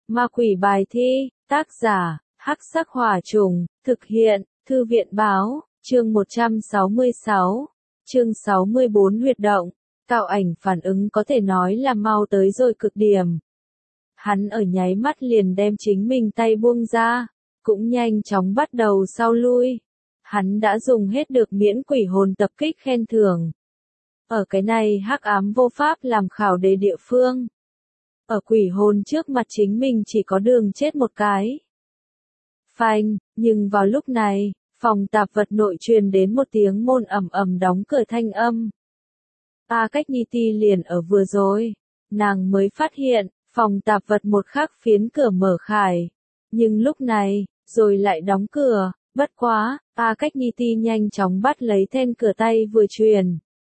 Ma quỷ bài thi, tác giả, Hắc Sắc Hỏa Trùng, thực hiện, Thư viện báo, chương 166, chương 64 huyệt động, tạo ảnh phản ứng có thể nói là mau tới rồi cực điểm. Hắn ở nháy mắt liền đem chính mình tay buông ra, cũng nhanh chóng bắt đầu sau lui. Hắn đã dùng hết được miễn quỷ hồn tập kích khen thưởng. Ở cái này hắc ám vô pháp làm khảo đề địa phương. Ở quỷ hồn trước mặt chính mình chỉ có đường chết một cái. Phanh, nhưng vào lúc này, phòng tạp vật nội truyền đến một tiếng môn ầm ầm đóng cửa thanh âm. Cách Nhi Ti liền ở vừa rồi, nàng mới phát hiện, phòng tạp vật một khắc phiến cửa mở khải. Nhưng lúc này, rồi lại đóng cửa, bất quá, cách Nhi Ti nhanh chóng bắt lấy then cửa tay vừa truyền.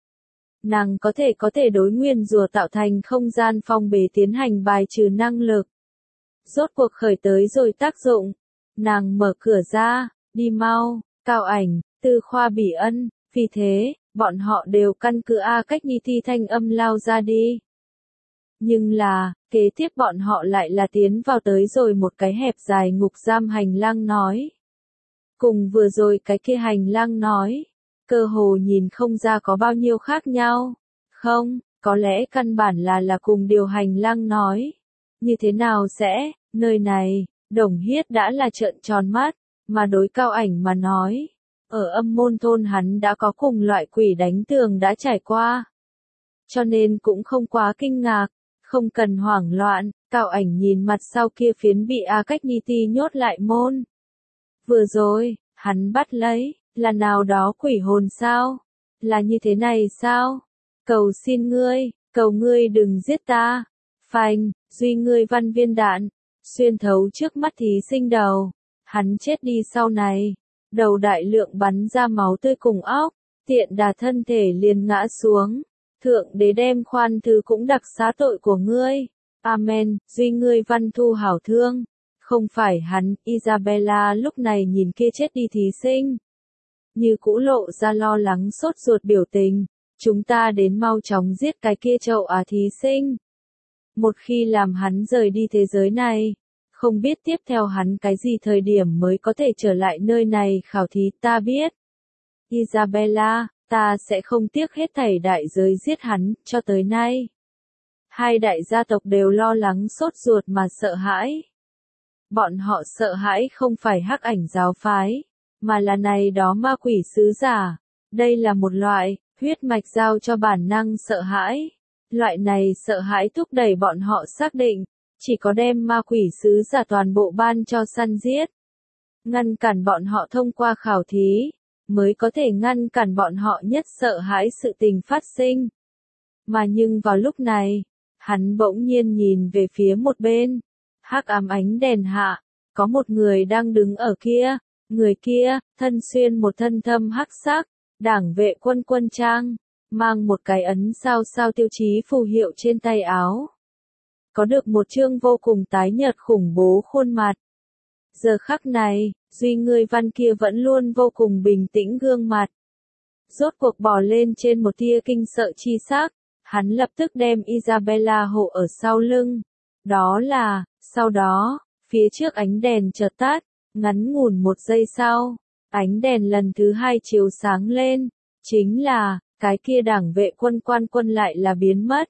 Nàng có thể đối nguyên rùa tạo thành không gian phong bế tiến hành bài trừ năng lực. Rốt cuộc khởi tới rồi tác dụng. Nàng mở cửa ra, đi mau, Cao Ảnh, Tư Khoa Bỉ Ân, vì thế, bọn họ đều căn cứ cách Nhi Ti thanh âm lao ra đi. Nhưng là, kế tiếp bọn họ lại là tiến vào tới rồi một cái hẹp dài ngục giam hành lang nói. Cùng vừa rồi cái kia hành lang nói, cơ hồ nhìn không ra có bao nhiêu khác nhau. Không, có lẽ căn bản là cùng điều hành lang nói. Như thế nào sẽ, nơi này, Đồng Hiết đã là trợn tròn mắt, mà đối Cao Ảnh mà nói. Ở Âm Môn thôn hắn đã có cùng loại quỷ đánh tường đã trải qua. Cho nên cũng không quá kinh ngạc, không cần hoảng loạn, Cao Ảnh nhìn mặt sau kia phiến bị cách Nhi Ti nhốt lại môn. Vừa rồi, hắn bắt lấy, là nào đó quỷ hồn sao? Là như thế này sao? Cầu xin ngươi, cầu ngươi đừng giết ta. Phanh, duy ngươi văn viên đạn, xuyên thấu trước mắt thí sinh đầu. Hắn chết đi sau này, đầu đại lượng bắn ra máu tươi cùng óc, tiện đà thân thể liền ngã xuống. Thượng đế đem khoan thứ cũng đặc xá tội của ngươi. Amen, duy ngươi văn thu hảo thương. Không phải hắn, Isabella lúc này nhìn kia chết đi thí sinh. Như cũ lộ ra lo lắng sốt ruột biểu tình. Chúng ta đến mau chóng giết cái kia chậu thí sinh. Một khi làm hắn rời đi thế giới này, không biết tiếp theo hắn cái gì thời điểm mới có thể trở lại nơi này khảo thí ta biết. Isabella, ta sẽ không tiếc hết thảy đại giới giết hắn, cho tới nay. Hai đại gia tộc đều lo lắng sốt ruột mà sợ hãi. Bọn họ sợ hãi không phải hắc ảnh giáo phái, mà là này đó ma quỷ sứ giả. Đây là một loại, huyết mạch giao cho bản năng sợ hãi. Loại này sợ hãi thúc đẩy bọn họ xác định, chỉ có đem ma quỷ sứ giả toàn bộ ban cho săn giết. Ngăn cản bọn họ thông qua khảo thí, mới có thể ngăn cản bọn họ nhất sợ hãi sự tình phát sinh. Mà nhưng vào lúc này, hắn bỗng nhiên nhìn về phía một bên. Hắc ám ánh đèn hạ, có một người đang đứng ở kia, người kia, thân xuyên một thân thâm hắc sắc, đảng vệ quân trang, mang một cái ấn sao sao tiêu chí phù hiệu trên tay áo. Có được một trương vô cùng tái nhợt khủng bố khuôn mặt. Giờ khắc này, duy ngươi văn kia vẫn luôn vô cùng bình tĩnh gương mặt. Rốt cuộc bò lên trên một tia kinh sợ chi sắc, hắn lập tức đem Isabella hộ ở sau lưng. Đó là, sau đó, phía trước ánh đèn chợt tắt, ngắn ngủn một giây sau, ánh đèn lần thứ hai chiếu sáng lên, chính là, cái kia đảng vệ quân lại là biến mất,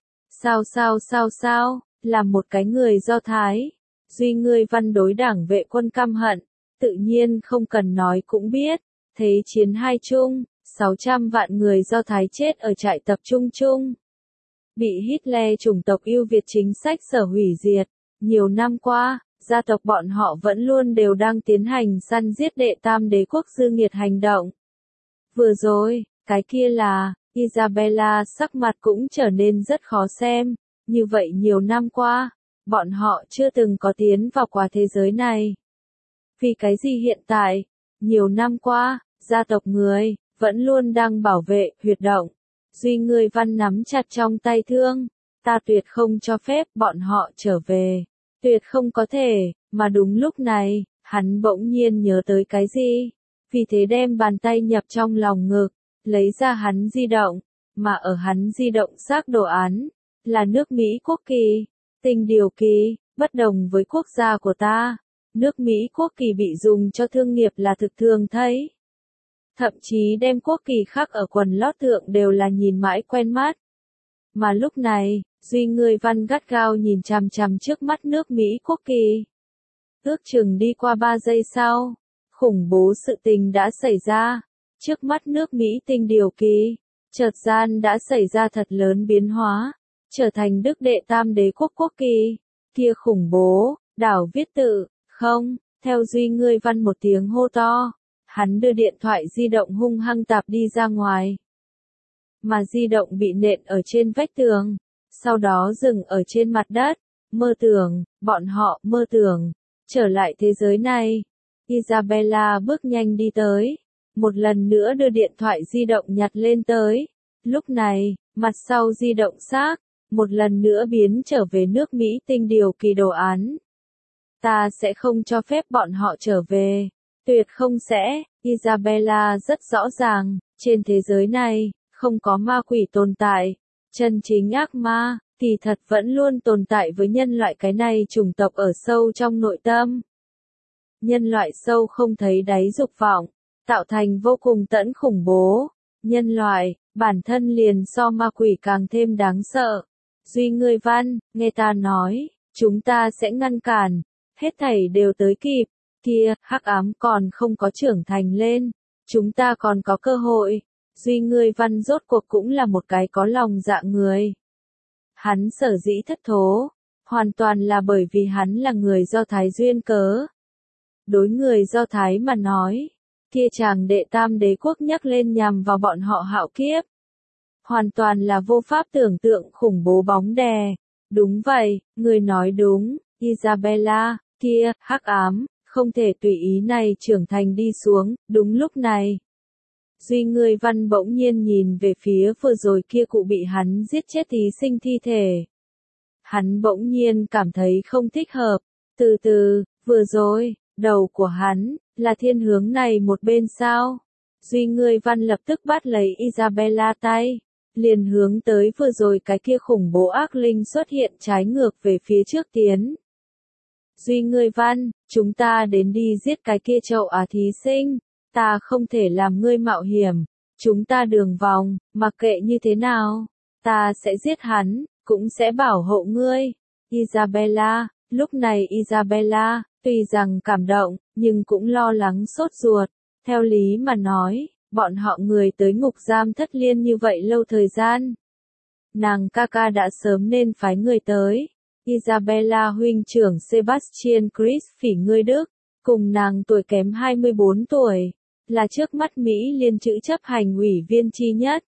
sao, là một cái người Do Thái, duy ngươi văn đối đảng vệ quân căm hận, tự nhiên không cần nói cũng biết, thế chiến hai chung, 600 vạn người Do Thái chết ở trại tập trung chung. Bị Hitler chủng tộc ưu Việt chính sách sở hủy diệt. Nhiều năm qua, gia tộc bọn họ vẫn luôn đều đang tiến hành săn giết đệ tam đế quốc dư nghiệt hành động. Vừa rồi, cái kia là, Isabella sắc mặt cũng trở nên rất khó xem. Như vậy nhiều năm qua, bọn họ chưa từng có tiến vào qua thế giới này. Vì cái gì hiện tại, nhiều năm qua, gia tộc người, vẫn luôn đang bảo vệ, huyệt động. Duy ngươi văn nắm chặt trong tay thương, ta tuyệt không cho phép bọn họ trở về, tuyệt không có thể, mà đúng lúc này, hắn bỗng nhiên nhớ tới cái gì, vì thế đem bàn tay nhập trong lòng ngực, lấy ra hắn di động, mà ở hắn di động xác đồ án, là nước Mỹ quốc kỳ, tinh điều kỳ, Bất đồng với quốc gia của ta, nước Mỹ quốc kỳ bị dùng cho thương nghiệp là thực thường thấy. Thậm chí đem quốc kỳ khắc ở quần lót thượng đều là nhìn mãi quen mắt. Mà lúc này, Duy Ngươi Văn gắt gao nhìn chằm chằm trước mắt nước Mỹ quốc kỳ. Ước chừng đi qua 3 giây sau, khủng bố sự tình đã xảy ra. Trước mắt nước Mỹ tinh điều kỳ, chợt gian đã xảy ra thật lớn biến hóa, trở thành Đức đệ tam đế quốc quốc kỳ. Kia khủng bố, đảo viết tự, không, theo Duy Ngươi Văn một tiếng hô to, hắn đưa điện thoại di động hung hăng tạp đi ra ngoài. Mà di động bị nện ở trên vách tường, sau đó dừng ở trên mặt đất, mơ tưởng, bọn họ mơ tưởng, trở lại thế giới này. Isabella bước nhanh đi tới, một lần nữa đưa điện thoại di động nhặt lên tới. Lúc này, mặt sau di động xác, một lần nữa biến trở về nước Mỹ tinh điều kỳ đồ án. Ta sẽ không cho phép bọn họ trở về. Tuyệt không sẽ, Isabella rất rõ ràng, trên thế giới này, không có ma quỷ tồn tại. Chân chính ác ma, thì thật vẫn luôn tồn tại với nhân loại cái này chủng tộc ở sâu trong nội tâm. Nhân loại sâu không thấy đáy dục vọng, tạo thành vô cùng tẫn khủng bố. Nhân loại, bản thân liền so ma quỷ càng thêm đáng sợ. Duy Ngươi Văn, nghe ta nói, chúng ta sẽ ngăn cản, hết thảy đều tới kịp. Kia, hắc ám còn không có trưởng thành lên, chúng ta còn có cơ hội. Duy Ngươi Văn rốt cuộc cũng là một cái có lòng dạ người. Hắn sở dĩ thất thố, hoàn toàn là bởi vì hắn là người Do Thái duyên cớ. Đối người Do Thái mà nói, kia chàng đệ tam đế quốc nhắc lên nhằm vào bọn họ hạo kiếp. Hoàn toàn là vô pháp tưởng tượng khủng bố bóng đè. Đúng vậy, người nói đúng, Isabella, kia, hắc ám, không thể tùy ý này trưởng thành đi xuống. Đúng lúc này, Duy Ngươi Văn bỗng nhiên nhìn về phía vừa rồi kia cụ bị hắn giết chết thí sinh thi thể. Hắn bỗng nhiên cảm thấy không thích hợp. Từ từ, vừa rồi, đầu của hắn, là thiên hướng này một bên sao? Duy Ngươi Văn lập tức bắt lấy Isabella tay, liền hướng tới vừa rồi cái kia khủng bố ác linh xuất hiện trái ngược về phía trước tiến. Duy Ngươi Văn, chúng ta đến đi giết cái kia chậu thí sinh. Ta không thể làm ngươi mạo hiểm, chúng ta đường vòng, mặc kệ như thế nào, ta sẽ giết hắn, cũng sẽ bảo hộ ngươi. Isabella, lúc này Isabella, tuy rằng cảm động, nhưng cũng lo lắng sốt ruột. Theo lý mà nói, bọn họ người tới ngục giam Thất Liên như vậy lâu thời gian. Nàng ca ca đã sớm nên phái người tới. Isabella huynh trưởng Sebastian Chris phỉ ngươi Đức, cùng nàng tuổi kém 24 tuổi. Là trước mắt Mỹ liên chữ chấp hành ủy viên chi nhất.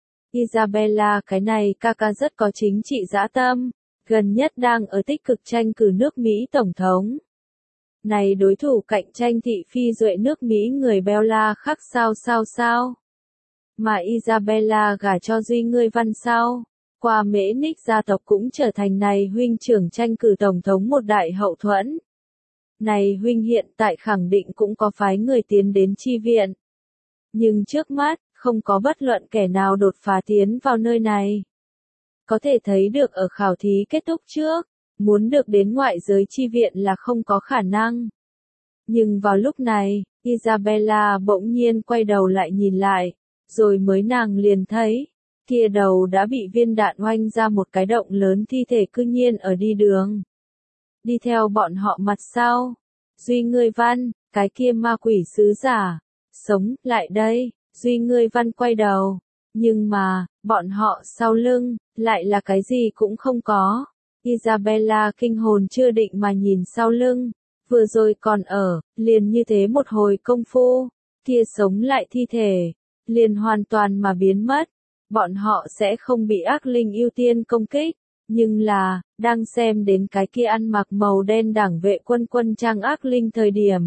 Isabella cái này ca ca rất có chính trị dã tâm, gần nhất đang ở tích cực tranh cử nước Mỹ tổng thống. Này đối thủ cạnh tranh thị phi duệ nước Mỹ người Bella khác sao. Mà Isabella gả cho Duy Ngươi Văn sau, qua Mễ Ních gia tộc cũng trở thành này huynh trưởng tranh cử tổng thống một đại hậu thuẫn. Này huynh hiện tại khẳng định cũng có phái người tiến đến chi viện. Nhưng trước mắt, không có bất luận kẻ nào đột phá tiến vào nơi này. Có thể thấy được ở khảo thí kết thúc trước, muốn được đến ngoại giới chi viện là không có khả năng. Nhưng vào lúc này, Isabella bỗng nhiên quay đầu lại nhìn lại, rồi mới nàng liền thấy, kia đầu đã bị viên đạn oanh ra một cái động lớn thi thể cư nhiên ở đi đường. Đi theo bọn họ mặt sau, Duy Ngươi Văn, cái kia ma quỷ sứ giả, sống, lại đây, Duy Ngươi Văn quay đầu, nhưng mà, bọn họ sau lưng, lại là cái gì cũng không có. Isabella kinh hồn chưa định mà nhìn sau lưng, vừa rồi còn ở, liền như thế một hồi công phu, kia sống lại thi thể, liền hoàn toàn mà biến mất. Bọn họ sẽ không bị ác linh ưu tiên công kích. Nhưng là, đang xem đến cái kia ăn mặc màu đen đảng vệ quân trang ác linh thời điểm.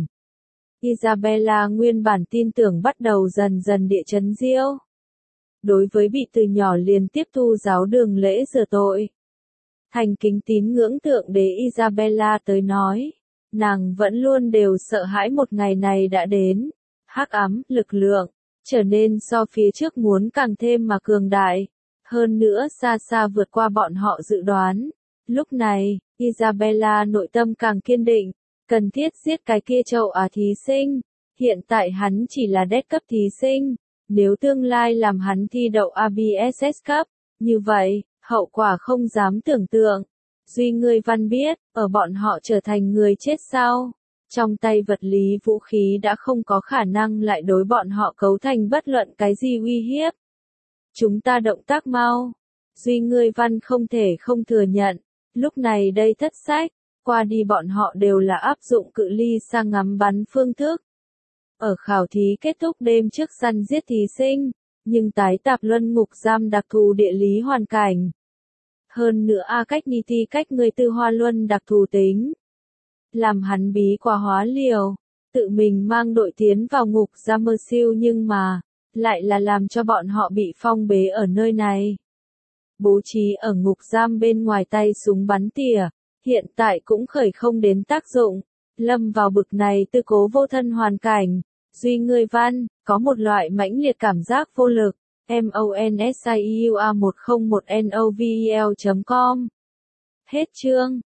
Isabella nguyên bản tin tưởng bắt đầu dần dần địa chấn diêu. Đối với bị từ nhỏ liền tiếp thu giáo đường lễ rửa tội. Thành kính tín ngưỡng thượng đế Isabella tới nói, nàng vẫn luôn đều sợ hãi một ngày này đã đến. Hắc ám, lực lượng, trở nên so phía trước muốn càng thêm mà cường đại. Hơn nữa xa xa vượt qua bọn họ dự đoán. Lúc này, Isabella nội tâm càng kiên định, cần thiết giết cái kia châu Á thí sinh. Hiện tại hắn chỉ là đét cấp thí sinh, nếu tương lai làm hắn thi đậu ABSS cấp, như vậy, hậu quả không dám tưởng tượng. Duy ngươi văn biết, ở bọn họ trở thành người chết sau. Trong tay vật lý vũ khí đã không có khả năng lại đối bọn họ cấu thành bất luận cái gì uy hiếp. Chúng ta động tác mau. Duy ngươi văn không thể không thừa nhận. Lúc này đây thất sách, qua đi bọn họ đều là áp dụng cự ly xa ngắm bắn phương thức. Ở khảo thí kết thúc đêm trước săn giết thí sinh, nhưng tái tạp luân ngục giam đặc thù địa lý hoàn cảnh. Hơn nữa cách ni thi cách người tư hoa luân đặc thù tính. Làm hắn bí quá hóa liều, tự mình mang đội tiến vào ngục giam mơ siêu nhưng mà, lại là làm cho bọn họ bị phong bế ở nơi này. Bố trí ở ngục giam bên ngoài tay súng bắn tỉa, hiện tại cũng khởi không đến tác dụng, lâm vào bực này tư cố vô thân hoàn cảnh. Duy ngươi văn, có một loại mãnh liệt cảm giác vô lực. MONSIUA101NOVEL.com. Hết chương.